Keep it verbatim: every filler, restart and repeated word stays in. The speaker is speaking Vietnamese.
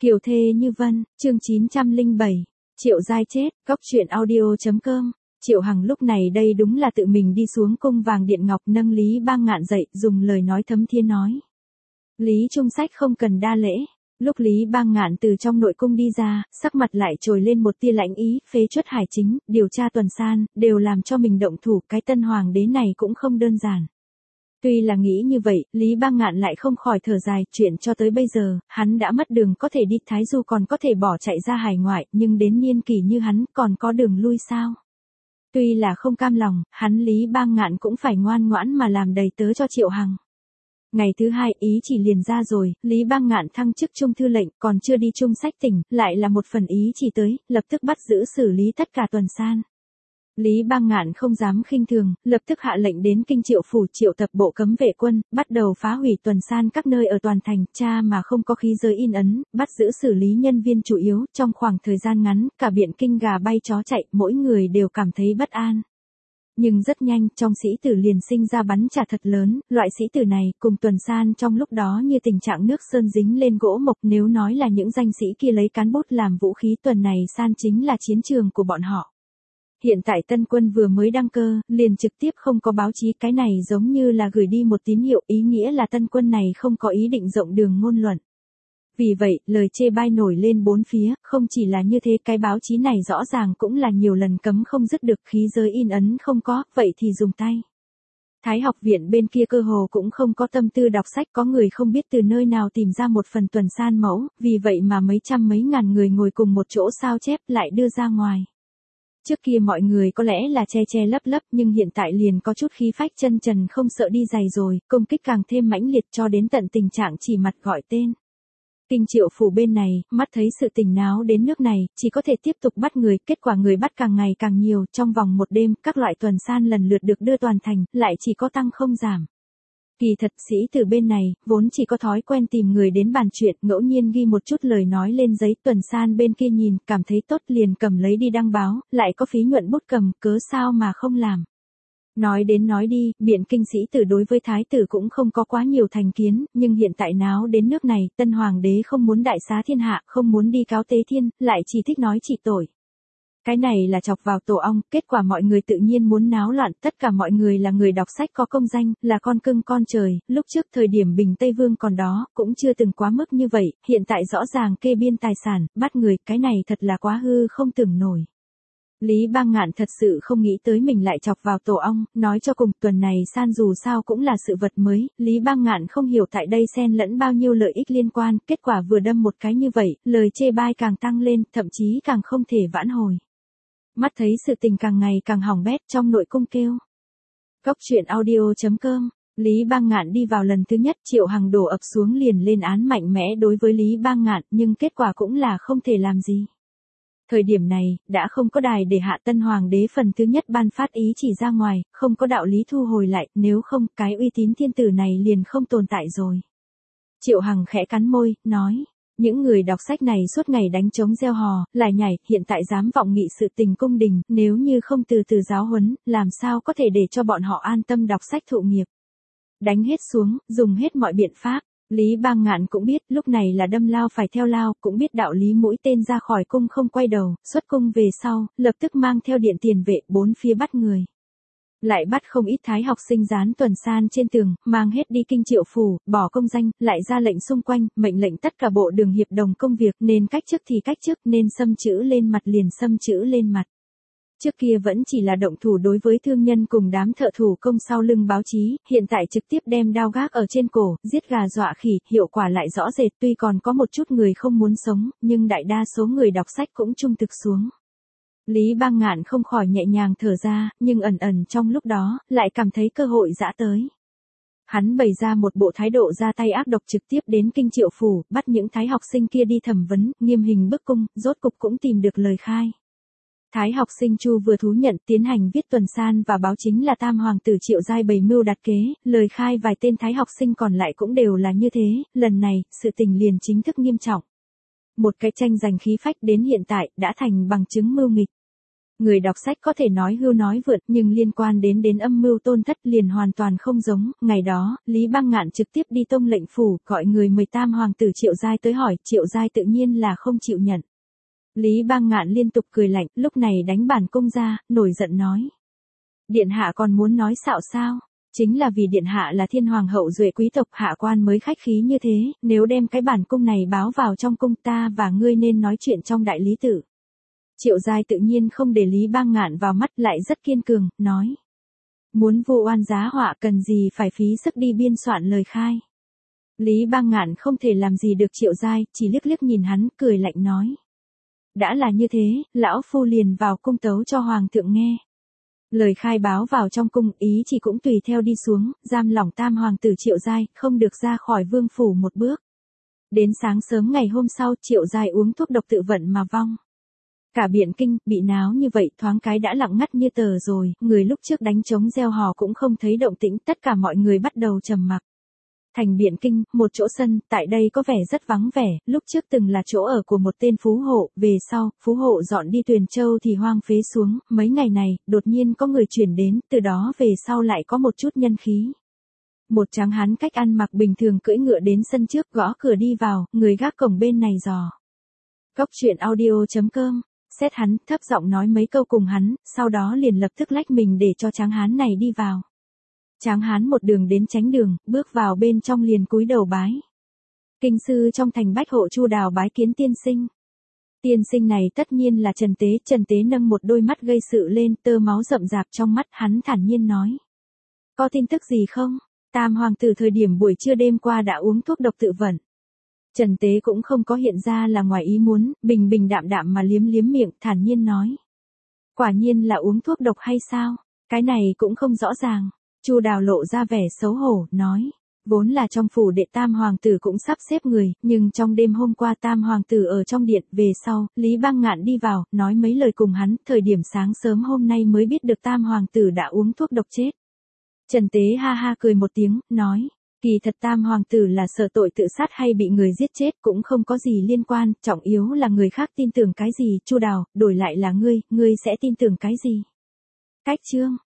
Kiều thê như vân, chương chín trăm lẻ bảy, Triệu Giai chết, góc truyện audio.com. Triệu Hằng lúc này đây đúng là tự mình đi xuống cung vàng điện ngọc nâng Lý Bang Ngạn dậy, dùng lời nói thấm thiên nói. Lý Trung Sách không cần đa lễ. Lúc Lý Bang Ngạn từ trong nội cung đi ra, sắc mặt lại trồi lên một tia lãnh ý, phế truất hải chính, điều tra tuần san, đều làm cho mình động thủ, cái tân hoàng đế này cũng không đơn giản. Tuy là nghĩ như vậy, Lý Bang Ngạn lại không khỏi thở dài, chuyện cho tới bây giờ, hắn đã mất đường có thể đi Thái Du còn có thể bỏ chạy ra hải ngoại, nhưng đến niên kỷ như hắn, còn có đường lui sao? Tuy là không cam lòng, hắn Lý Bang Ngạn cũng phải ngoan ngoãn mà làm đầy tớ cho Triệu Hằng. Ngày thứ hai, ý chỉ liền ra rồi, Lý Bang Ngạn thăng chức trung thư lệnh, còn chưa đi Trung Sách tỉnh, lại là một phần ý chỉ tới, lập tức bắt giữ xử lý tất cả tuần san. Lý Bang Ngạn không dám khinh thường, lập tức hạ lệnh đến kinh Triệu phủ triệu tập bộ cấm vệ quân, bắt đầu phá hủy tuần san các nơi ở toàn thành, cha mà không có khí giới in ấn, bắt giữ xử lý nhân viên chủ yếu, trong khoảng thời gian ngắn, cả biện kinh gà bay chó chạy, mỗi người đều cảm thấy bất an. Nhưng rất nhanh, trong sĩ tử liền sinh ra bắn trả thật lớn, loại sĩ tử này, cùng tuần san trong lúc đó như tình trạng nước sơn dính lên gỗ mộc, nếu nói là những danh sĩ kia lấy cán bút làm vũ khí, tuần này san chính là chiến trường của bọn họ. Hiện tại tân quân vừa mới đăng cơ, liền trực tiếp không có báo chí, cái này giống như là gửi đi một tín hiệu, ý nghĩa là tân quân này không có ý định rộng đường ngôn luận. Vì vậy, lời chê bai nổi lên bốn phía, không chỉ là như thế, cái báo chí này rõ ràng cũng là nhiều lần cấm không dứt được, khí giới in ấn không có, vậy thì dùng tay. Thái học viện bên kia cơ hồ cũng không có tâm tư đọc sách, có người không biết từ nơi nào tìm ra một phần tuần san mẫu, vì vậy mà mấy trăm mấy ngàn người ngồi cùng một chỗ sao chép lại đưa ra ngoài. Trước kia mọi người có lẽ là che che lấp lấp, nhưng hiện tại liền có chút khí phách chân trần không sợ đi giày rồi, công kích càng thêm mãnh liệt cho đến tận tình trạng chỉ mặt gọi tên. Kinh Triệu phủ bên này, mắt thấy sự tình náo đến nước này, chỉ có thể tiếp tục bắt người, kết quả người bắt càng ngày càng nhiều, trong vòng một đêm, các loại tuần san lần lượt được đưa toàn thành, lại chỉ có tăng không giảm. Kỳ thật sĩ từ bên này, vốn chỉ có thói quen tìm người đến bàn chuyện, ngẫu nhiên ghi một chút lời nói lên giấy, tuần san bên kia nhìn, cảm thấy tốt liền cầm lấy đi đăng báo, lại có phí nhuận bút cầm, cớ sao mà không làm. Nói đến nói đi, biện kinh sĩ tử đối với thái tử cũng không có quá nhiều thành kiến, nhưng hiện tại náo đến nước này, tân hoàng đế không muốn đại xá thiên hạ, không muốn đi cáo tế thiên, lại chỉ thích nói trị tội. Cái này là chọc vào tổ ong, kết quả mọi người tự nhiên muốn náo loạn, tất cả mọi người là người đọc sách có công danh, là con cưng con trời, lúc trước thời điểm Bình Tây Vương còn đó, cũng chưa từng quá mức như vậy, hiện tại rõ ràng kê biên tài sản, bắt người, cái này thật là quá hư không tưởng nổi. Lý Bang Ngạn thật sự không nghĩ tới mình lại chọc vào tổ ong, nói cho cùng, tuần này san dù sao cũng là sự vật mới, Lý Bang Ngạn không hiểu tại đây xen lẫn bao nhiêu lợi ích liên quan, kết quả vừa đâm một cái như vậy, lời chê bai càng tăng lên, thậm chí càng không thể vãn hồi. Mắt thấy sự tình càng ngày càng hỏng bét, trong nội cung kêu. Góc truyện audio.com, Lý Bang Ngạn đi vào lần thứ nhất, Triệu Hằng đổ ập xuống liền lên án mạnh mẽ đối với Lý Bang Ngạn, nhưng kết quả cũng là không thể làm gì. Thời điểm này, đã không có đài để hạ tân hoàng đế phần thứ nhất ban phát ý chỉ ra ngoài, không có đạo lý thu hồi lại, nếu không, cái uy tín thiên tử này liền không tồn tại rồi. Triệu Hằng khẽ cắn môi, nói. Những người đọc sách này suốt ngày đánh trống gieo hò, lại nhảy, hiện tại dám vọng nghị sự tình cung đình, nếu như không từ từ giáo huấn, làm sao có thể để cho bọn họ an tâm đọc sách thụ nghiệp. Đánh hết xuống, dùng hết mọi biện pháp. Lý Bang Ngạn cũng biết, lúc này là đâm lao phải theo lao, cũng biết đạo lý mũi tên ra khỏi cung không quay đầu, xuất cung về sau, lập tức mang theo điện tiền vệ, bốn phía bắt người. Lại bắt không ít thái học sinh dán tuần san trên tường, mang hết đi kinh Triệu phủ, bỏ công danh, lại ra lệnh xung quanh, mệnh lệnh tất cả bộ đường hiệp đồng công việc, nên cách chức thì cách chức, nên xâm chữ lên mặt liền xâm chữ lên mặt. Trước kia vẫn chỉ là động thủ đối với thương nhân cùng đám thợ thủ công sau lưng báo chí, hiện tại trực tiếp đem đao gác ở trên cổ, giết gà dọa khỉ, hiệu quả lại rõ rệt, tuy còn có một chút người không muốn sống, nhưng đại đa số người đọc sách cũng trung thực xuống. Lý Bang Ngạn không khỏi nhẹ nhàng thở ra, nhưng ẩn ẩn trong lúc đó, lại cảm thấy cơ hội dã tới. Hắn bày ra một bộ thái độ ra tay ác độc trực tiếp đến kinh Triệu phủ, bắt những thái học sinh kia đi thẩm vấn, nghiêm hình bức cung, rốt cục cũng tìm được lời khai. Thái học sinh Chu vừa thú nhận tiến hành viết tuần san và báo chính là tam hoàng tử Triệu Giai bày mưu đặt kế, lời khai vài tên thái học sinh còn lại cũng đều là như thế, lần này, sự tình liền chính thức nghiêm trọng. Một cái tranh giành khí phách đến hiện tại, đã thành bằng chứng mưu nghịch. Người đọc sách có thể nói hưu nói vượt, nhưng liên quan đến đến âm mưu tôn thất liền hoàn toàn không giống. Ngày đó, Lý Băng Ngạn trực tiếp đi tông lệnh phủ, gọi người mời tam hoàng tử Triệu Giai tới hỏi, Triệu Giai tự nhiên là không chịu nhận. Lý Băng Ngạn liên tục cười lạnh, lúc này đánh bản cung ra, nổi giận nói. Điện hạ còn muốn nói xạo sao? Chính là vì điện hạ là thiên hoàng hậu duệ quý tộc, hạ quan mới khách khí như thế, nếu đem cái bản cung này báo vào trong cung, ta và ngươi nên nói chuyện trong đại lý tự. Triệu Giai tự nhiên không để Lý Băng Ngạn vào mắt, lại rất kiên cường, nói. Muốn vu oan giá họa cần gì phải phí sức đi biên soạn lời khai. Lý Băng Ngạn không thể làm gì được Triệu Giai, chỉ liếc liếc nhìn hắn, cười lạnh nói. Đã là như thế, lão phu liền vào cung tấu cho hoàng thượng nghe. Lời khai báo vào trong cung, ý chỉ cũng tùy theo đi xuống, giam lỏng tam hoàng tử Triệu Giai, không được ra khỏi vương phủ một bước. Đến sáng sớm ngày hôm sau, Triệu Giai uống thuốc độc tự vận mà vong. Cả Biện Kinh, bị náo như vậy, thoáng cái đã lặng ngắt như tờ rồi, người lúc trước đánh trống reo hò cũng không thấy động tĩnh, tất cả mọi người bắt đầu trầm mặc. Thành Biện Kinh, một chỗ sân, tại đây có vẻ rất vắng vẻ, lúc trước từng là chỗ ở của một tên phú hộ, về sau, phú hộ dọn đi Tuyền Châu thì hoang phế xuống, mấy ngày này, đột nhiên có người chuyển đến, từ đó về sau lại có một chút nhân khí. Một tráng hán cách ăn mặc bình thường cưỡi ngựa đến sân trước, gõ cửa đi vào, người gác cổng bên này dò. Cốc truyện audio chấm com, xét hắn, thấp giọng nói mấy câu cùng hắn, sau đó liền lập tức lách mình để cho tráng hán này đi vào. Tráng hán một đường đến tránh đường, bước vào bên trong liền cúi đầu bái. Kinh sư trong thành Bách Hộ Chu Đào bái kiến tiên sinh. Tiên sinh này tất nhiên là Trần Tế, Trần Tế nâng một đôi mắt gây sự lên, tơ máu rậm rạp trong mắt, hắn thản nhiên nói. Có tin tức gì không? Tam hoàng tử thời điểm buổi trưa đêm qua đã uống thuốc độc tự vận. Trần Tế cũng không có hiện ra là ngoài ý muốn, bình bình đạm đạm mà liếm liếm miệng, thản nhiên nói. Quả nhiên là uống thuốc độc hay sao? Cái này cũng không rõ ràng. Chu Đào lộ ra vẻ xấu hổ, nói. Vốn là trong phủ đệ tam hoàng tử cũng sắp xếp người, nhưng trong đêm hôm qua tam hoàng tử ở trong điện, về sau, Lý Băng Ngạn đi vào, nói mấy lời cùng hắn, thời điểm sáng sớm hôm nay mới biết được tam hoàng tử đã uống thuốc độc chết. Trần Tế ha ha cười một tiếng, nói. Kỳ thật tam hoàng tử là sợ tội tự sát hay bị người giết chết cũng không có gì liên quan, trọng yếu là người khác tin tưởng cái gì, Chu Đào, đổi lại là ngươi, ngươi sẽ tin tưởng cái gì? Cách chương